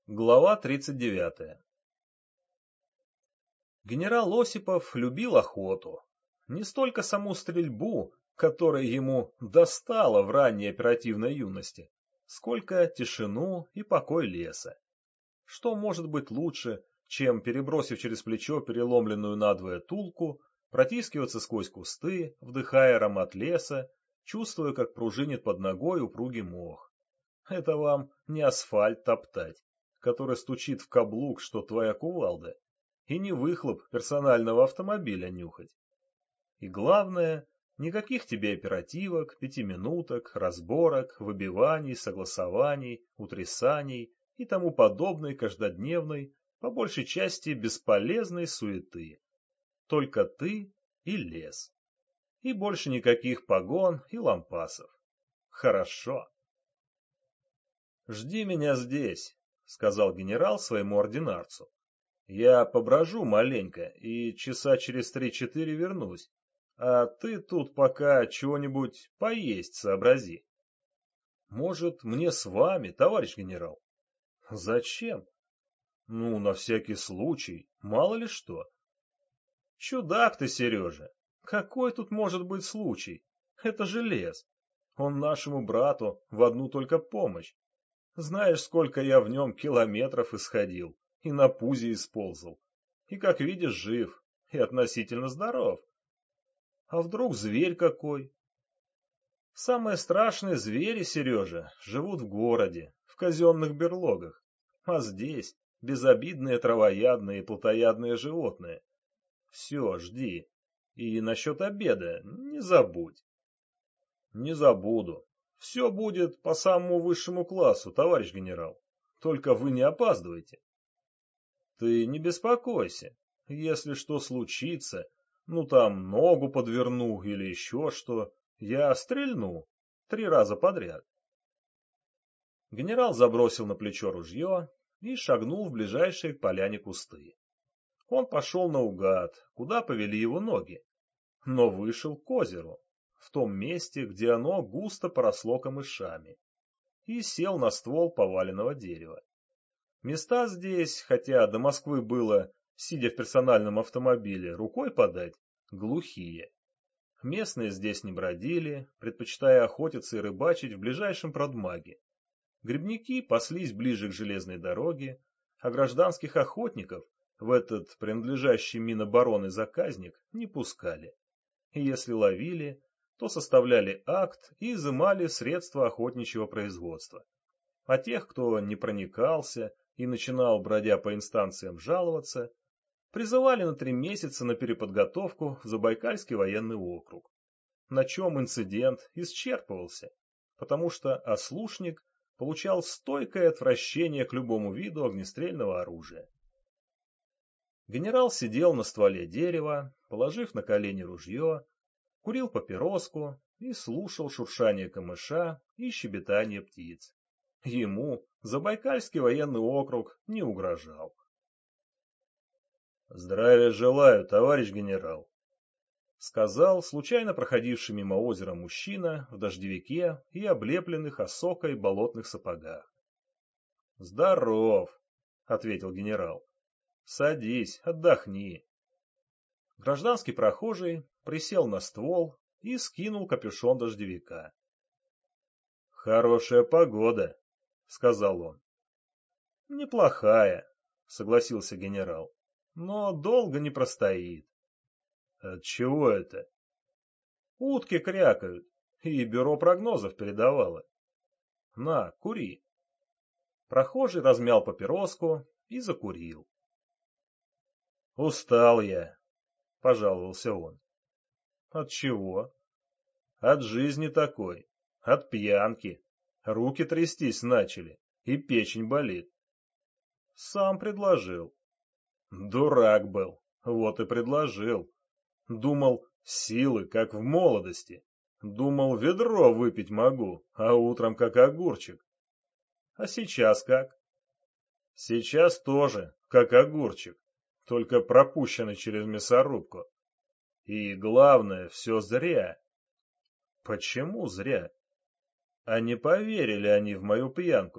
Глава 39. Генерал Осипов любил охоту. Не столько саму стрельбу, которая ему достала в ранней оперативной юности, сколько тишину и покой леса. Что может быть лучше, чем, перебросив через плечо переломленную надвое тулку, протискиваться сквозь кусты, вдыхая аромат леса, чувствуя, как пружинит под ногой упругий мох. Это вам не асфальт топтать, который стучит в каблук, что твоя кувалда, и не выхлоп персонального автомобиля нюхать. И главное, никаких тебе оперативок, пятиминуток, разборок, выбиваний, согласований, утрясаний и тому подобной каждодневной, по большей части бесполезной суеты. Только ты и лес. И больше никаких погон и лампасов. Хорошо. «Жди меня здесь», — сказал генерал своему ординарцу. «Я поброжу маленько и часа через 3-4 вернусь, а ты тут пока чего-нибудь поесть сообрази». «Может, мне с вами, товарищ генерал?» «Зачем?» «Ну, на всякий случай, мало ли что». «Чудак ты, Сережа! Какой тут может быть случай? Это же лес. Он нашему брату в одну только помощь. Знаешь, сколько я в нем километров исходил, и на пузе исползал. И, как видишь, жив, и относительно здоров. А вдруг зверь какой? Самые страшные звери, Сережа, живут в городе, в казенных берлогах. А здесь безобидные травоядные и плотоядные животные. Все, жди. И насчет обеда не забудь. Не забуду. Все будет по самому высшему классу, товарищ генерал. Только вы не опаздывайте. Ты не беспокойся. Если что случится, ну там ногу подверну или еще что, я стрельну 3 раза подряд. Генерал забросил на плечо ружье и шагнул в ближайшие к поляне кусты. Он пошел наугад, куда повели его ноги, но вышел к озеру, в том месте, где оно густо поросло камышами, и сел на ствол поваленного дерева. Места здесь, хотя до Москвы было, сидя в персональном автомобиле, рукой подать, глухие. Местные здесь не бродили, предпочитая охотиться и рыбачить в ближайшем продмаге. Грибники паслись ближе к железной дороге, а гражданских охотников в этот принадлежащий Минобороны заказник не пускали. И если ловили, то составляли акт и изымали средства охотничьего производства. А тех, кто не проникался и начинал, бродя по инстанциям, жаловаться, призывали на 3 месяца на переподготовку в Забайкальский военный округ. На чем инцидент исчерпывался, потому что ослушник получал стойкое отвращение к любому виду огнестрельного оружия. Генерал сидел на стволе дерева, положив на колени ружье, курил папироску и слушал шуршание камыша и щебетание птиц. Ему Забайкальский военный округ не угрожал. «Здравия желаю, товарищ генерал», — сказал случайно проходивший мимо озера мужчина в дождевике и облепленных осокой болотных сапогах. «Здоров», — ответил генерал. «Садись, отдохни». Гражданский прохожий присел на ствол и скинул капюшон дождевика. «Хорошая погода», — сказал он. «Неплохая», — согласился генерал, — «но долго не простоит». «Отчего это?» «Утки крякают, и бюро прогнозов передавало. На, кури». Прохожий размял папироску и закурил. «Устал я», — пожаловался он. «От чего?» «От жизни такой, от пьянки. Руки трястись начали, и печень болит». «Сам предложил». «Дурак был, вот и предложил. Думал, силы, как в молодости. Думал, ведро выпить могу, а утром как огурчик. А сейчас как?» «Сейчас тоже, как огурчик, только пропущенный через мясорубку. И главное, все зря». «Почему зря?» «А не поверили они в мою пьянку.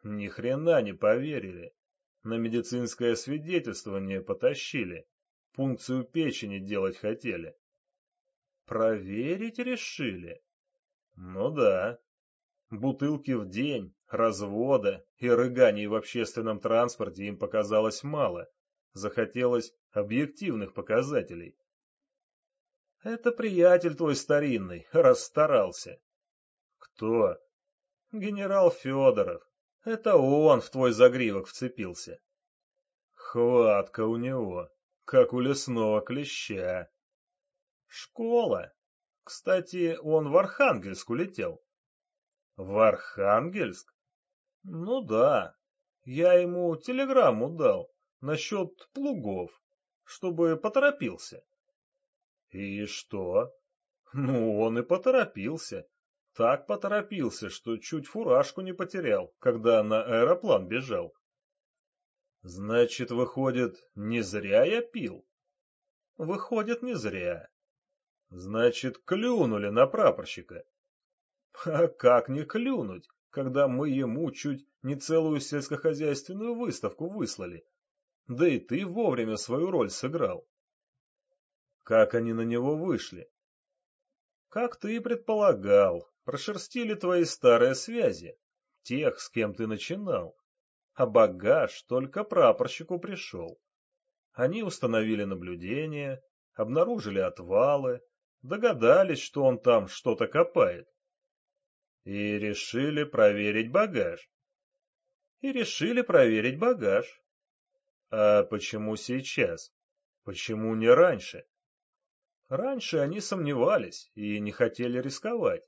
Ни хрена не поверили. На медицинское свидетельствование потащили. Пункцию печени делать хотели. Проверить решили? Ну да. Бутылки в день, развода и рыганий в общественном транспорте им показалось мало. Захотелось объективных показателей. Это приятель твой старинный, расстарался. Кто? Генерал Федоров. Это он в твой загривок вцепился. Хватка у него, как у лесного клеща. Школа. Кстати, он в Архангельск улетел. В Архангельск? Ну да. Я ему телеграмму дал насчет плугов, чтобы поторопился. И что? Ну, он и поторопился. Так поторопился, что чуть фуражку не потерял, когда на аэроплан бежал. Значит, выходит, не зря я пил? Выходит, не зря. Значит, клюнули на прапорщика. А как не клюнуть, когда мы ему чуть не целую сельскохозяйственную выставку выслали? Да и ты вовремя свою роль сыграл. Как они на него вышли? Как ты и предполагал, прошерстили твои старые связи, тех, с кем ты начинал. А багаж только прапорщику пришел. Они установили наблюдение, обнаружили отвалы, догадались, что он там что-то копает. И решили проверить багаж. А почему сейчас? Почему не раньше? Раньше они сомневались и не хотели рисковать.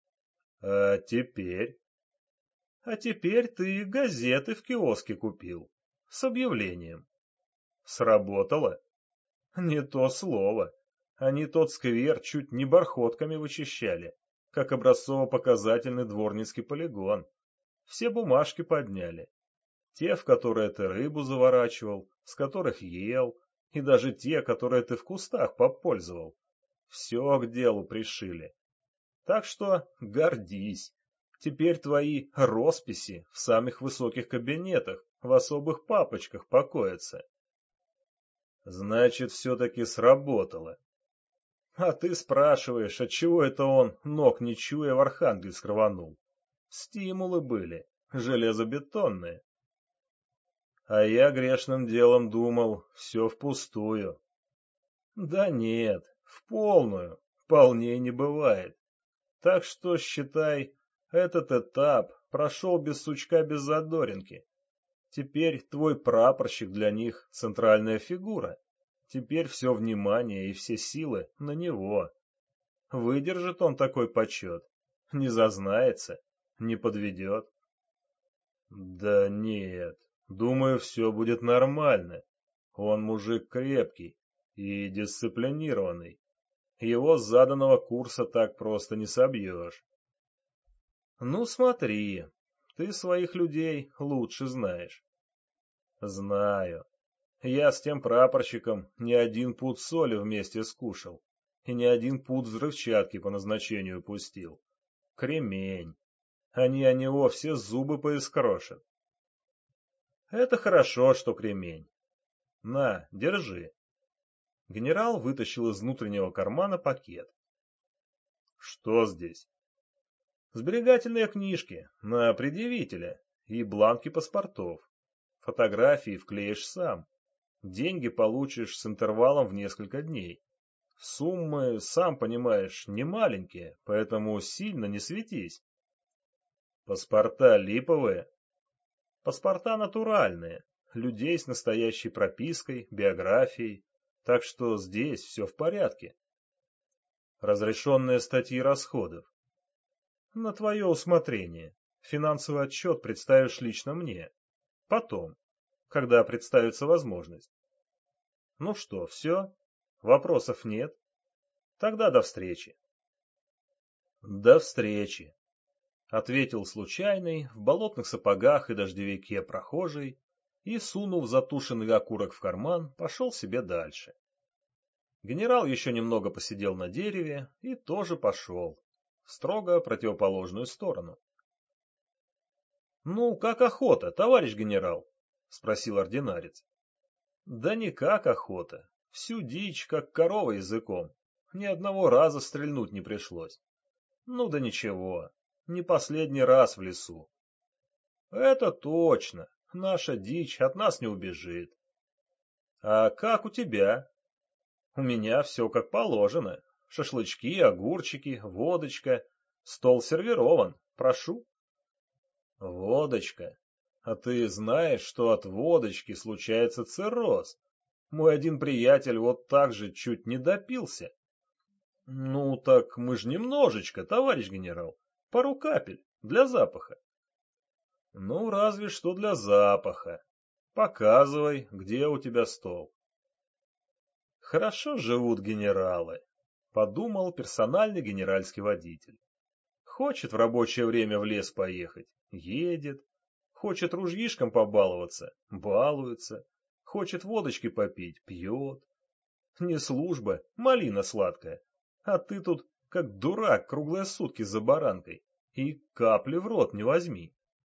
А теперь? А теперь ты газеты в киоске купил. С объявлением. Сработало? Не то слово. Они тот сквер чуть не бархотками вычищали, как образцово-показательный дворницкий полигон. Все бумажки подняли. Те, в которые ты рыбу заворачивал, с которых ел, и даже те, которые ты в кустах попользовал. Все к делу пришили. Так что гордись. Теперь твои росписи в самых высоких кабинетах, в особых папочках покоятся. Значит, все-таки сработало. А ты спрашиваешь, отчего это он, ног не чуя, в Архангельск рванул? Стимулы были, железобетонные. А я грешным делом думал, все впустую. Да нет, в полную, полней не бывает. Так что, считай, этот этап прошел без сучка, без задоринки. Теперь твой прапорщик для них центральная фигура. Теперь все внимание и все силы на него. Выдержит он такой почет, не зазнается, не подведет. Да нет, думаю, все будет нормально. Он мужик крепкий и дисциплинированный. Его с заданного курса так просто не собьешь. Ну смотри, ты своих людей лучше знаешь. Знаю. Я с тем прапорщиком не один пуд соли вместе скушал и не один пуд взрывчатки по назначению пустил. Кремень. Они о него все зубы поискрошат. Это хорошо, что кремень. На, держи. Генерал вытащил из внутреннего кармана пакет. Что здесь? Сберегательные книжки на предъявителя и бланки паспортов. Фотографии вклеишь сам. Деньги получишь с интервалом в несколько дней. Суммы, сам понимаешь, не маленькие, поэтому сильно не светись. Паспорта липовые. Паспорта натуральные, людей с настоящей пропиской, биографией, так что здесь все в порядке. Разрешенные статьи расходов. На твое усмотрение. Финансовый отчет представишь лично мне. Потом, когда представится возможность. Ну что, все? Вопросов нет? Тогда до встречи. До встречи, ответил случайный в болотных сапогах и дождевике прохожий и, сунув затушенный окурок в карман, пошел себе дальше. Генерал еще немного посидел на дереве и тоже пошел, в строго противоположную сторону. Ну, как охота, товарищ генерал? — спросил ординарец. — Да никак охота. Всю дичь, как корова языком. Ни одного раза стрельнуть не пришлось. Ну да ничего, не последний раз в лесу. Это точно, наша дичь от нас не убежит. А как у тебя? У меня все как положено. Шашлычки, огурчики, водочка. Стол сервирован, прошу. Водочка. А ты знаешь, что от водочки случается цирроз? Мой один приятель вот так же чуть не допился. Ну так мы ж немножечко, товарищ генерал. Пару капель, для запаха. Ну, разве что для запаха. Показывай, где у тебя стол. Хорошо живут генералы, подумал персональный генеральский водитель. Хочет в рабочее время в лес поехать, едет. Хочет ружьишком побаловаться, балуется. Хочет водочки попить, пьет. Не служба, малина сладкая. А ты тут, как дурак, круглые сутки за баранкой. И капли в рот не возьми.